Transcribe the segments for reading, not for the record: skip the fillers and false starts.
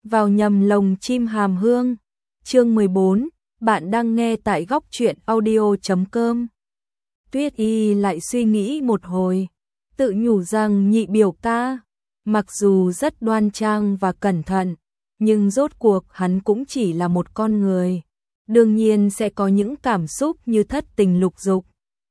vào nhầm lồng chim hàm hương. Chương 14, bạn đang nghe tại góc truyện audio.com. Tuyết Y lại suy nghĩ một hồi, tự nhủ rằng nhị biểu ca, mặc dù rất đoan trang và cẩn thận, nhưng rốt cuộc hắn cũng chỉ là một con người, đương nhiên sẽ có những cảm xúc như thất tình lục dục.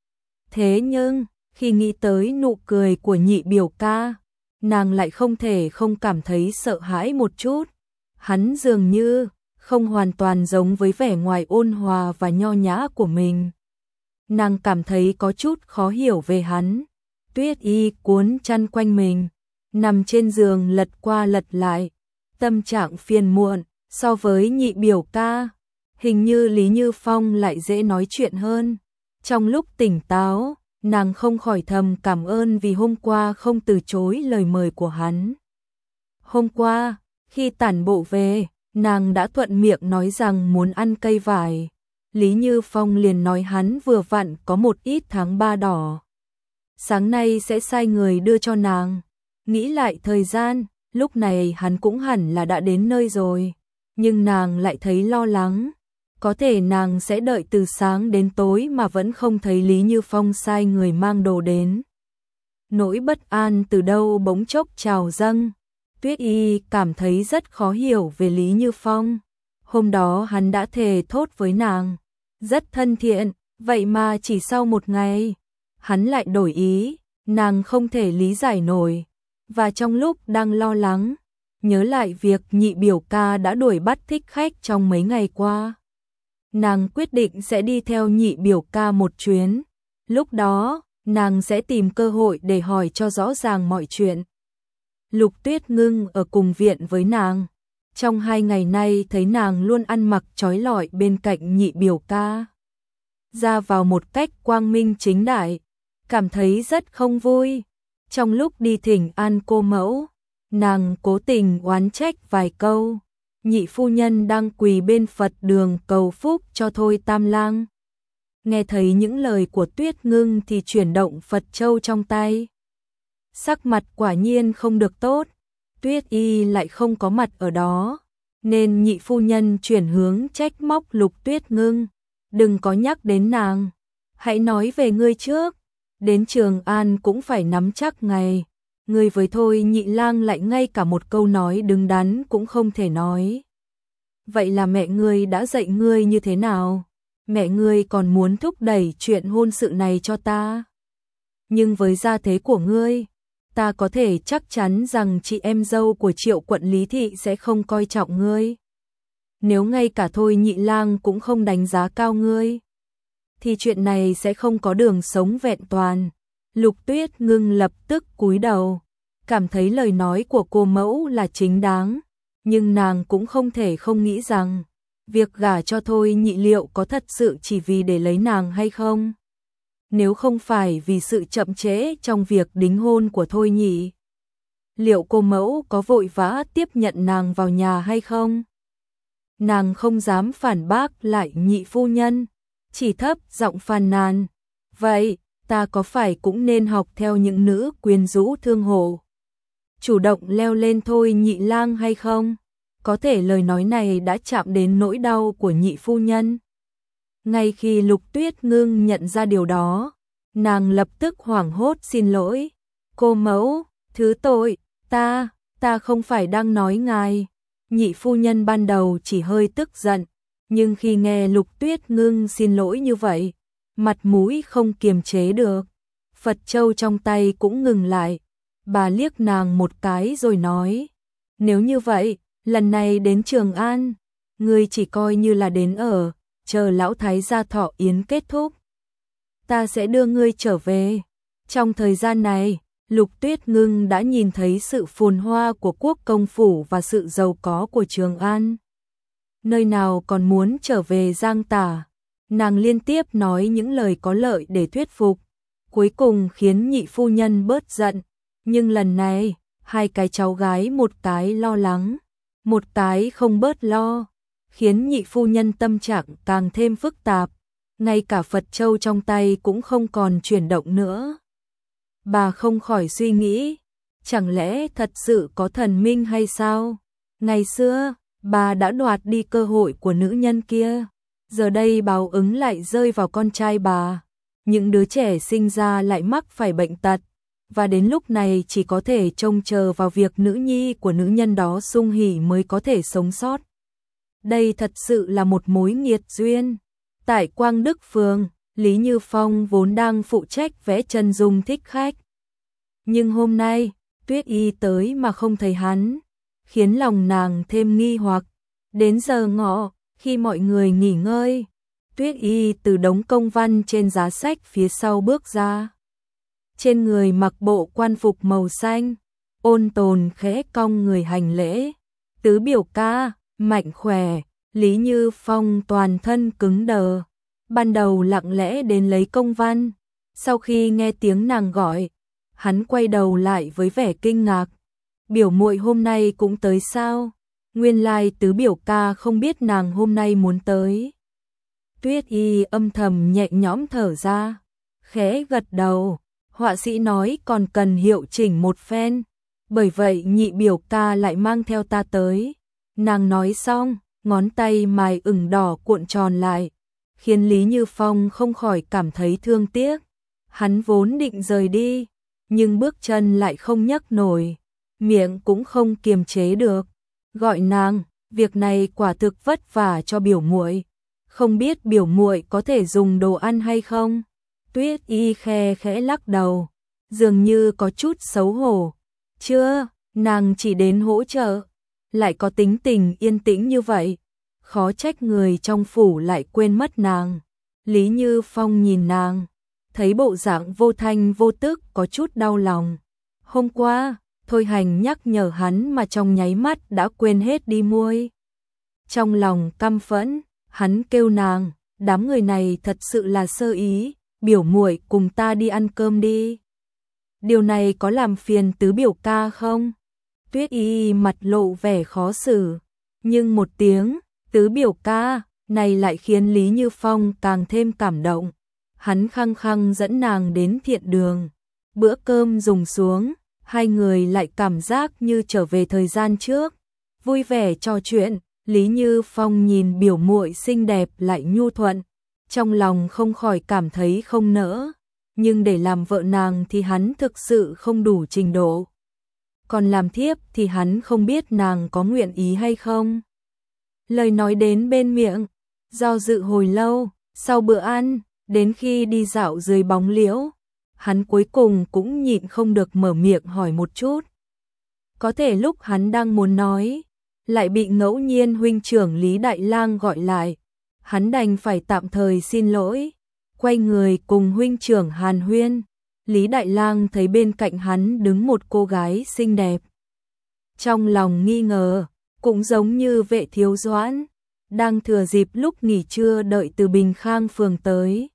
Thế nhưng, khi nghĩ tới nụ cười của nhị biểu ca, nàng lại không thể không cảm thấy sợ hãi một chút. Hắn dường như không hoàn toàn giống với vẻ ngoài ôn hòa và nho nhã của mình. Nàng cảm thấy có chút khó hiểu về hắn. Tuyết Y cuốn chăn quanh mình, nằm trên giường lật qua lật lại, tâm trạng phiền muộn. So với nhị biểu ca, hình như Lý Như Phong lại dễ nói chuyện hơn. Trong lúc tỉnh táo, nàng không khỏi thầm cảm ơn vì hôm qua không từ chối lời mời của hắn. Hôm qua, khi tản bộ về, nàng đã thuận miệng nói rằng muốn ăn cây vải. Lý Như Phong liền nói hắn vừa vặn có một ít tháng 3 đỏ. Sáng nay sẽ sai người đưa cho nàng. Nghĩ lại thời gian, lúc này hắn cũng hẳn là đã đến nơi rồi. Nhưng nàng lại thấy lo lắng. Có thể nàng sẽ đợi từ sáng đến tối mà vẫn không thấy Lý Như Phong sai người mang đồ đến. Nỗi bất an từ đâu bỗng chốc trào dâng. Tuyết Y cảm thấy rất khó hiểu về Lý Như Phong. Hôm đó hắn đã thề thốt với nàng, rất thân thiện, vậy mà chỉ sau một ngày, hắn lại đổi ý, nàng không thể lý giải nổi. Và trong lúc đang lo lắng, nhớ lại việc nhị biểu ca đã đuổi bắt thích khách trong mấy ngày qua, nàng quyết định sẽ đi theo nhị biểu ca một chuyến. Lúc đó, nàng sẽ tìm cơ hội để hỏi cho rõ ràng mọi chuyện. Lục Tuyết Ngưng ở cùng viện với nàng. Trong 2 ngày nay thấy nàng luôn ăn mặc trói lọi bên cạnh nhị biểu ca, ra vào một cách quang minh chính đại, cảm thấy rất không vui. Trong lúc đi thỉnh an cô mẫu, nàng cố tình oán trách vài câu. Nhị phu nhân đang quỳ bên Phật đường cầu phúc cho Thôi Tam Lang. Nghe thấy những lời của Tuyết Ngưng thì chuyển động Phật châu trong tay. Sắc mặt quả nhiên không được tốt. Tuyết Y lại không có mặt ở đó, nên nhị phu nhân chuyển hướng trách móc Lục Tuyết Ngưng. Đừng có nhắc đến nàng, hãy nói về ngươi trước. Đến Trường An cũng phải nắm chắc ngày. Ngươi với Thôi Nhị Lang lại ngay cả một câu nói đứng đắn cũng không thể nói. Vậy là mẹ ngươi đã dạy ngươi như thế nào? Mẹ ngươi còn muốn thúc đẩy chuyện hôn sự này cho ta. Nhưng với gia thế của ngươi, ta có thể chắc chắn rằng chị em dâu của Triệu quận Lý Thị sẽ không coi trọng ngươi. Nếu ngay cả Thôi Nhị Lang cũng không đánh giá cao ngươi, thì chuyện này sẽ không có đường sống vẹn toàn. Lục Tuyết Ngưng lập tức cúi đầu, cảm thấy lời nói của cô mẫu là chính đáng, nhưng nàng cũng không thể không nghĩ rằng việc gả cho Thôi Nhị liệu có thật sự chỉ vì để lấy nàng hay không. Nếu không phải vì sự chậm trễ trong việc đính hôn của Thôi Nhị, liệu cô mẫu có vội vã tiếp nhận nàng vào nhà hay không? Nàng không dám phản bác lại nhị phu nhân, chỉ thấp giọng phàn nàn. Vậy, ta có phải cũng nên học theo những nữ quyến rũ thương hộ, chủ động leo lên Thôi Nhị Lang hay không? Có thể lời nói này đã chạm đến nỗi đau của nhị phu nhân. Ngay khi Lục Tuyết Ngưng nhận ra điều đó, nàng lập tức hoảng hốt xin lỗi. Cô mẫu, thứ tội, ta không phải đang nói ngài. Nhị phu nhân ban đầu chỉ hơi tức giận, nhưng khi nghe Lục Tuyết Ngưng xin lỗi như vậy, mặt mũi không kiềm chế được. Phật châu trong tay cũng ngừng lại. Bà liếc nàng một cái rồi nói, nếu như vậy, lần này đến Trường An, ngươi chỉ coi như là đến ở, chờ lão thái gia thọ yến kết thúc, ta sẽ đưa ngươi trở về. Trong thời gian này, Lục Tuyết Ngưng đã nhìn thấy sự phồn hoa của quốc công phủ và sự giàu có của Trường An. Nơi nào còn muốn trở về Giang Tả. Nàng liên tiếp nói những lời có lợi để thuyết phục, cuối cùng khiến nhị phu nhân bớt giận. Nhưng lần này, hai cái cháu gái một cái lo lắng, một cái không bớt lo, khiến nhị phu nhân tâm trạng càng thêm phức tạp. Ngay cả Phật châu trong tay cũng không còn chuyển động nữa. Bà không khỏi suy nghĩ, chẳng lẽ thật sự có thần minh hay sao? Ngày xưa, bà đã đoạt đi cơ hội của nữ nhân kia, giờ đây báo ứng lại rơi vào con trai bà. Những đứa trẻ sinh ra lại mắc phải bệnh tật, và đến lúc này chỉ có thể trông chờ vào việc nữ nhi của nữ nhân đó sung hỉ mới có thể sống sót. Đây thật sự là một mối nghiệt duyên. Tại Quang Đức Phường, Lý Như Phong vốn đang phụ trách vẽ chân dung thích khách. Nhưng hôm nay, Tuyết Y tới mà không thấy hắn, khiến lòng nàng thêm nghi hoặc. Đến giờ ngọ, khi mọi người nghỉ ngơi, Tuyết Y từ đống công văn trên giá sách phía sau bước ra. Trên người mặc bộ quan phục màu xanh, ôn tồn khẽ cong người hành lễ. Tứ biểu ca, mạnh khỏe. Lý Như Phong toàn thân cứng đờ, ban đầu lặng lẽ đến lấy công văn, sau khi nghe tiếng nàng gọi, hắn quay đầu lại với vẻ kinh ngạc. Biểu muội hôm nay cũng tới sao? Nguyên lai tứ biểu ca không biết nàng hôm nay muốn tới. Tuyết Y âm thầm nhẹ nhõm thở ra, khẽ gật đầu, họa sĩ nói còn cần hiệu chỉnh một phen, bởi vậy nhị biểu ca lại mang theo ta tới. Nàng nói xong, ngón tay mài ửng đỏ cuộn tròn lại, khiến Lý Như Phong không khỏi cảm thấy thương tiếc. Hắn vốn định rời đi, nhưng bước chân lại không nhấc nổi, miệng cũng không kiềm chế được. Gọi nàng, việc này quả thực vất vả cho biểu muội, không biết biểu muội có thể dùng đồ ăn hay không? Tuyết Y khe khẽ lắc đầu, dường như có chút xấu hổ. Chưa, nàng chỉ đến hỗ trợ, lại có tính tình yên tĩnh như vậy, khó trách người trong phủ lại quên mất nàng. Lý Như Phong nhìn nàng, thấy bộ dạng vô thanh vô tức có chút đau lòng. Hôm qua, Thôi Hành nhắc nhở hắn mà trong nháy mắt đã quên hết đi muôi. Trong lòng căm phẫn, hắn kêu nàng, đám người này thật sự là sơ ý, biểu muội cùng ta đi ăn cơm đi. Điều này có làm phiền tứ biểu ca không? Tuyết Y mặt lộ vẻ khó xử, nhưng một tiếng tứ biểu ca này lại khiến Lý Như Phong càng thêm cảm động. Hắn khăng khăng dẫn nàng đến thiện đường. Bữa cơm dùng xuống, hai người lại cảm giác như trở về thời gian trước, vui vẻ trò chuyện. Lý Như Phong nhìn biểu muội xinh đẹp lại nhu thuận, trong lòng không khỏi cảm thấy không nỡ, nhưng để làm vợ nàng thì hắn thực sự không đủ trình độ. Còn làm thiếp thì hắn không biết nàng có nguyện ý hay không. Lời nói đến bên miệng, do dự hồi lâu, sau bữa ăn, đến khi đi dạo dưới bóng liễu, hắn cuối cùng cũng nhịn không được mở miệng hỏi một chút. Có thể lúc hắn đang muốn nói, lại bị ngẫu nhiên huynh trưởng Lý Đại Lang gọi lại, hắn đành phải tạm thời xin lỗi, quay người cùng huynh trưởng hàn huyên. Lý Đại Lang thấy bên cạnh hắn đứng một cô gái xinh đẹp, trong lòng nghi ngờ, cũng giống như Vệ Thiếu Doãn, đang thừa dịp lúc nghỉ trưa đợi từ Bình Khang phường tới.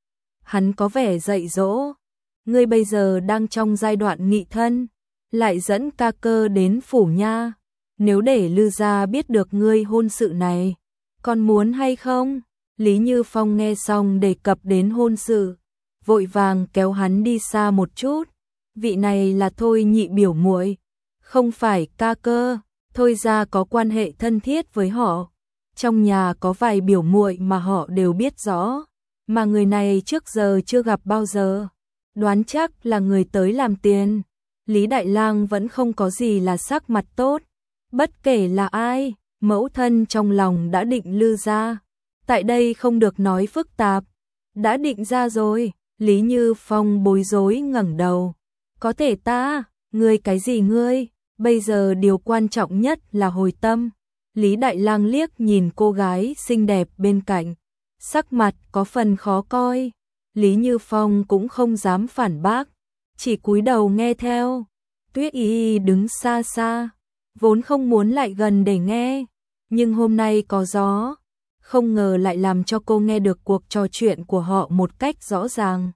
Hắn có vẻ dạy dỗ, ngươi bây giờ đang trong giai đoạn nghị thân, lại dẫn ca cơ đến phủ nha, nếu để Lư gia biết được ngươi hôn sự này, còn muốn hay không? Lý Như Phong nghe xong đề cập đến hôn sự, vội vàng kéo hắn đi xa một chút. Vị này là Thôi nhị biểu muội, không phải ca cơ. Thôi gia có quan hệ thân thiết với họ, trong nhà có vài biểu muội mà họ đều biết rõ, mà người này trước giờ chưa gặp bao giờ, đoán chắc là người tới làm tiền. Lý Đại Lang vẫn không có gì là sắc mặt tốt, bất kể là ai, mẫu thân trong lòng đã định Lư gia, tại đây không được nói phức tạp, đã định ra rồi. Lý Như Phong bối rối ngẩng đầu, có thể ta, ngươi cái gì ngươi? Bây giờ điều quan trọng nhất là hồi tâm. Lý Đại Lang liếc nhìn cô gái xinh đẹp bên cạnh, sắc mặt có phần khó coi. Lý Như Phong cũng không dám phản bác, chỉ cúi đầu nghe theo. Tuyết Y đứng xa xa, vốn không muốn lại gần để nghe, nhưng hôm nay có gió, không ngờ lại làm cho cô nghe được cuộc trò chuyện của họ một cách rõ ràng.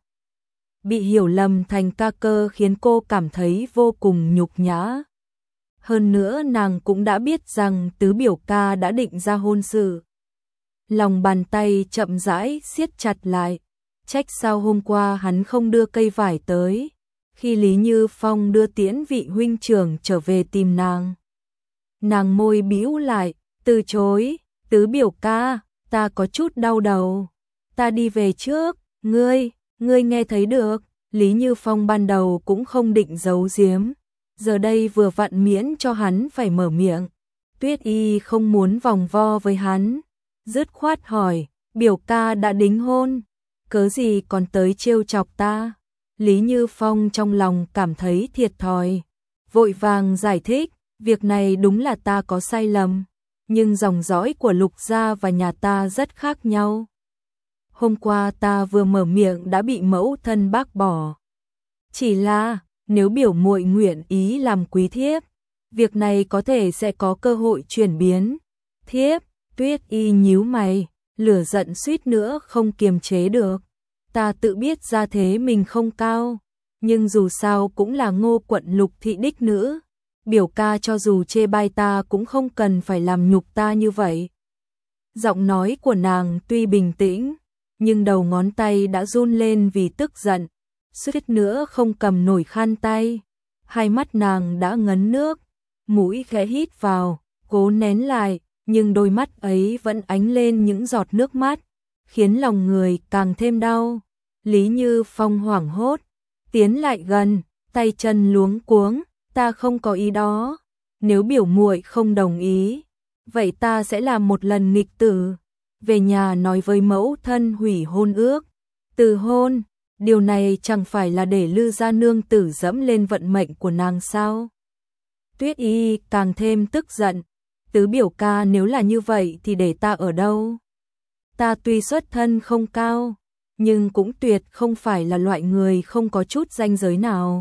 Bị hiểu lầm thành ca cơ khiến cô cảm thấy vô cùng nhục nhã. Hơn nữa nàng cũng đã biết rằng tứ biểu ca đã định ra hôn sự. Lòng bàn tay chậm rãi siết chặt lại, trách sao hôm qua hắn không đưa cây vải tới, khi Lý Như Phong đưa tiễn vị huynh trưởng trở về tìm nàng. Nàng môi bĩu lại, từ chối, Tứ biểu ca, ta có chút đau đầu. Ta đi về trước, ngươi nghe thấy được. Lý Như Phong ban đầu cũng không định giấu giếm. Giờ đây vừa vặn miễn cho hắn phải mở miệng. Tuyết Y không muốn vòng vo với hắn. Dứt khoát hỏi, biểu ca đã đính hôn. Cớ gì còn tới trêu chọc ta? Lý Như Phong trong lòng cảm thấy thiệt thòi. Vội vàng giải thích, việc này đúng là ta có sai lầm. Nhưng dòng dõi của Lục gia và nhà ta rất khác nhau. Hôm qua ta vừa mở miệng đã bị mẫu thân bác bỏ. Chỉ là, nếu biểu muội nguyện ý làm quý thiếp, việc này có thể sẽ có cơ hội chuyển biến. Thiếp, Tuyết Y nhíu mày, lửa giận suýt nữa không kiềm chế được. Ta tự biết gia thế mình không cao, nhưng dù sao cũng là Ngô quận Lục thị đích nữ. Biểu ca cho dù chê bai ta cũng không cần phải làm nhục ta như vậy. Giọng nói của nàng tuy bình tĩnh, nhưng đầu ngón tay đã run lên vì tức giận, suýt nữa không cầm nổi khăn tay. Hai mắt nàng đã ngấn nước, mũi khẽ hít vào, cố nén lại, nhưng đôi mắt ấy vẫn ánh lên những giọt nước mắt, khiến lòng người càng thêm đau. Lý Như Phong hoảng hốt, tiến lại gần, tay chân luống cuống, ta không có ý đó, nếu biểu muội không đồng ý, vậy ta sẽ làm một lần nghịch tử, về nhà nói với mẫu thân hủy hôn ước, từ hôn, điều này chẳng phải là để Lư gia nương tử dẫm lên vận mệnh của nàng sao? Tuyết Y càng thêm tức giận, Tứ biểu ca nếu là như vậy thì để ta ở đâu? Ta tuy xuất thân không cao, nhưng cũng tuyệt không phải là loại người không có chút ranh giới nào.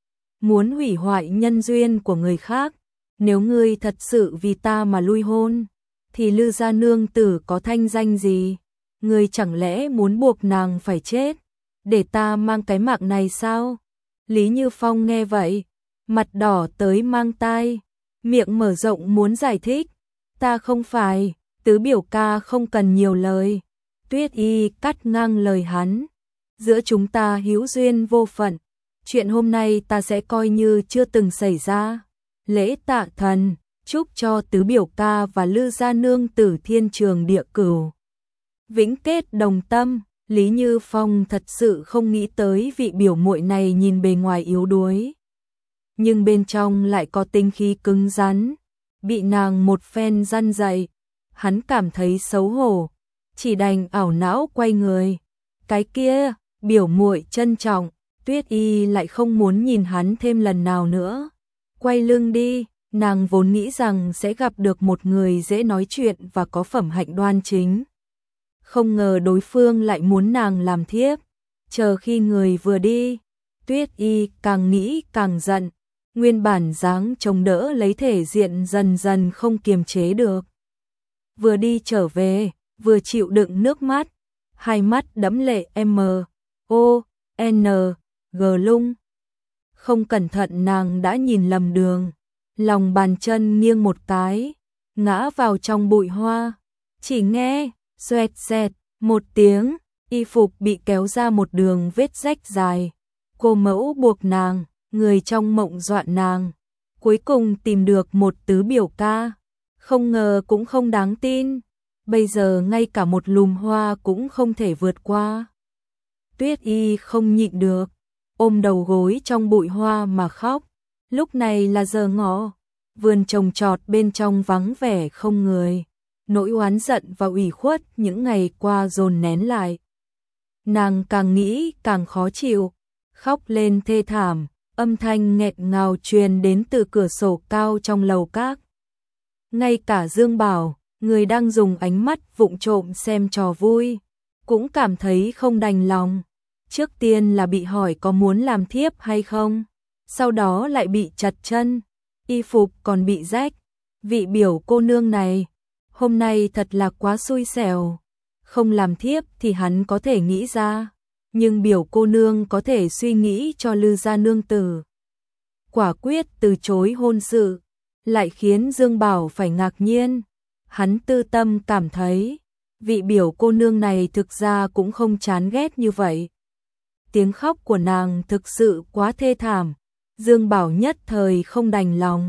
Muốn hủy hoại nhân duyên của người khác, nếu ngươi thật sự vì ta mà lui hôn, thì Lư gia nương tử có thanh danh gì? Ngươi chẳng lẽ muốn buộc nàng phải chết, để ta mang cái mạng này sao? Lý Như Phong nghe vậy, mặt đỏ tới mang tai, miệng mở rộng muốn giải thích. Ta không phải, Tứ biểu ca không cần nhiều lời. Tuyết Y cắt ngang lời hắn. Giữa chúng ta hữu duyên vô phận. Chuyện hôm nay ta sẽ coi như chưa từng xảy ra. Lễ tạ thần, chúc cho Tứ biểu ca và Lư gia nương tử thiên trường địa cửu. Vĩnh kết đồng tâm. Lý Như Phong thật sự không nghĩ tới vị biểu muội này nhìn bề ngoài yếu đuối, nhưng bên trong lại có tinh khí cứng rắn. Bị nàng một phen răn dạy, hắn cảm thấy xấu hổ, chỉ đành ảo não quay người. Cái kia, biểu muội trân trọng. Tuyết Y lại không muốn nhìn hắn thêm lần nào nữa. Quay lưng đi, nàng vốn nghĩ rằng sẽ gặp được một người dễ nói chuyện và có phẩm hạnh đoan chính. Không ngờ đối phương lại muốn nàng làm thiếp. Chờ khi người vừa đi, Tuyết Y càng nghĩ càng giận. Nguyên bản dáng chống đỡ lấy thể diện dần dần không kiềm chế được. Vừa đi trở về, vừa chịu đựng nước mắt, hai mắt đẫm lệ M.O.N.G lung. Không cẩn thận nàng đã nhìn lầm đường, lòng bàn chân nghiêng một cái, ngã vào trong bụi hoa. Chỉ nghe xoẹt xẹt một tiếng, y phục bị kéo ra một đường vết rách dài. Cô mẫu buộc nàng, người trong mộng dọa nàng, cuối cùng tìm được một Tứ biểu ca. Không ngờ cũng không đáng tin, bây giờ ngay cả một lùm hoa cũng không thể vượt qua. Tuyết Y không nhịn được, ôm đầu gối trong bụi hoa mà khóc. Lúc này là giờ ngọ, vườn trồng trọt bên trong vắng vẻ không người. Nỗi oán giận và ủy khuất những ngày qua dồn nén lại. Nàng càng nghĩ càng khó chịu, khóc lên thê thảm, âm thanh nghẹn ngào truyền đến từ cửa sổ cao trong lầu các. Ngay cả Dương Bảo, người đang dùng ánh mắt vụng trộm xem trò vui, cũng cảm thấy không đành lòng. Trước tiên là bị hỏi có muốn làm thiếp hay không, sau đó lại bị chặt chân, y phục còn bị rách. Vị biểu cô nương này, hôm nay thật là quá xui xẻo. Không làm thiếp thì hắn có thể nghĩ ra, nhưng biểu cô nương có thể suy nghĩ cho Lư gia nương tử quả quyết từ chối hôn sự, lại khiến Dương Bảo phải ngạc nhiên. Hắn tư tâm cảm thấy, vị biểu cô nương này thực ra cũng không chán ghét như vậy. Tiếng khóc của nàng thực sự quá thê thảm, Dương Bảo nhất thời không đành lòng,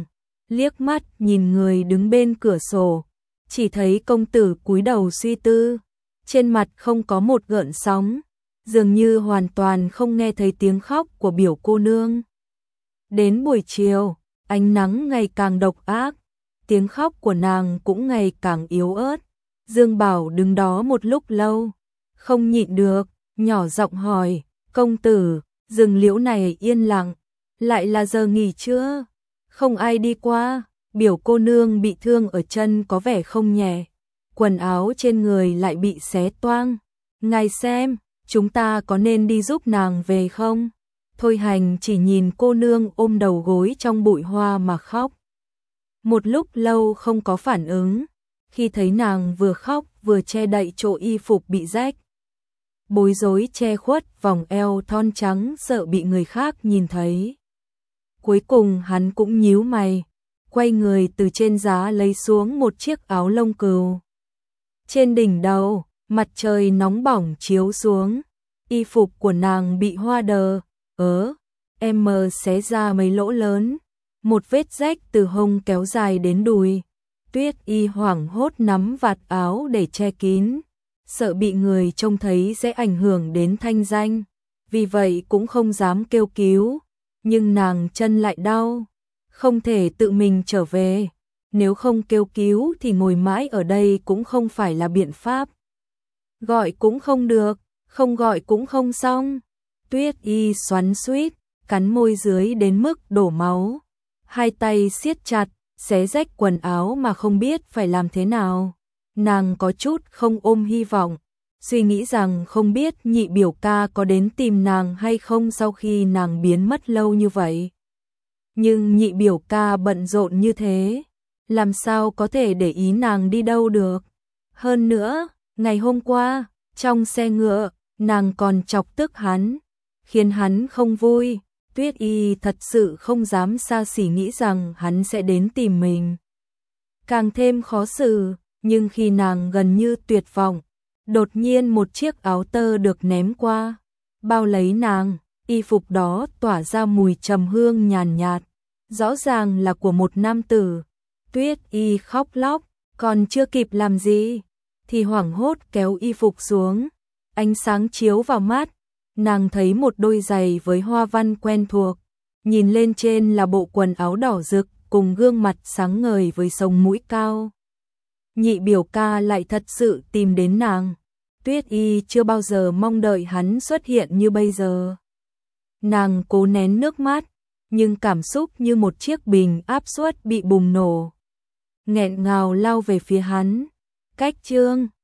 liếc mắt nhìn người đứng bên cửa sổ, chỉ thấy công tử cúi đầu suy tư, trên mặt không có một gợn sóng, dường như hoàn toàn không nghe thấy tiếng khóc của biểu cô nương. Đến buổi chiều, ánh nắng ngày càng độc ác, tiếng khóc của nàng cũng ngày càng yếu ớt. Dương Bảo đứng đó một lúc lâu, không nhịn được, nhỏ giọng hỏi, công tử, rừng liễu này yên lặng, lại là giờ nghỉ trưa, không ai đi qua, biểu cô nương bị thương ở chân có vẻ không nhẹ, quần áo trên người lại bị xé toang, ngài xem, chúng ta có nên đi giúp nàng về không? Thôi Hành chỉ nhìn cô nương ôm đầu gối trong bụi hoa mà khóc. Một lúc lâu không có phản ứng, khi thấy nàng vừa khóc vừa che đậy chỗ y phục bị rách. Bối rối che khuất vòng eo thon trắng sợ bị người khác nhìn thấy. Cuối cùng hắn cũng nhíu mày, quay người từ trên giá lấy xuống một chiếc áo lông cừu. Trên đỉnh đầu, mặt trời nóng bỏng chiếu xuống, y phục của nàng bị hoa đờ, em xé ra mấy lỗ lớn, một vết rách từ hông kéo dài đến đùi. Tuyết Y hoảng hốt nắm vạt áo để che kín, sợ bị người trông thấy sẽ ảnh hưởng đến thanh danh, vì vậy cũng không dám kêu cứu, nhưng nàng chân lại đau, không thể tự mình trở về, nếu không kêu cứu thì ngồi mãi ở đây cũng không phải là biện pháp. Gọi cũng không được, không gọi cũng không xong. Tuyết Y xoắn xuýt, cắn môi dưới đến mức đổ máu, hai tay siết chặt, xé rách quần áo mà không biết phải làm thế nào. Nàng có chút không ôm hy vọng, suy nghĩ rằng không biết nhị biểu ca có đến tìm nàng hay không sau khi nàng biến mất lâu như vậy. Nhưng nhị biểu ca bận rộn như thế, làm sao có thể để ý nàng đi đâu được. Hơn nữa, ngày hôm qua, trong xe ngựa, nàng còn chọc tức hắn, khiến hắn không vui. Tuyết Y thật sự không dám xa xỉ nghĩ rằng hắn sẽ đến tìm mình. Càng thêm khó xử, nhưng khi nàng gần như tuyệt vọng, đột nhiên một chiếc áo tơ được ném qua, bao lấy nàng, y phục đó tỏa ra mùi trầm hương nhàn nhạt, rõ ràng là của một nam tử. Tuyết Y khóc lóc, còn chưa kịp làm gì, thì hoảng hốt kéo y phục xuống, ánh sáng chiếu vào mắt. Nàng thấy một đôi giày với hoa văn quen thuộc, nhìn lên trên là bộ quần áo đỏ rực cùng gương mặt sáng ngời với sống mũi cao. Nhị biểu ca lại thật sự tìm đến nàng. Tuyết Y chưa bao giờ mong đợi hắn xuất hiện như bây giờ. Nàng cố nén nước mắt, nhưng cảm xúc như một chiếc bình áp suất bị bùng nổ. Nghẹn ngào lao về phía hắn. Cách chương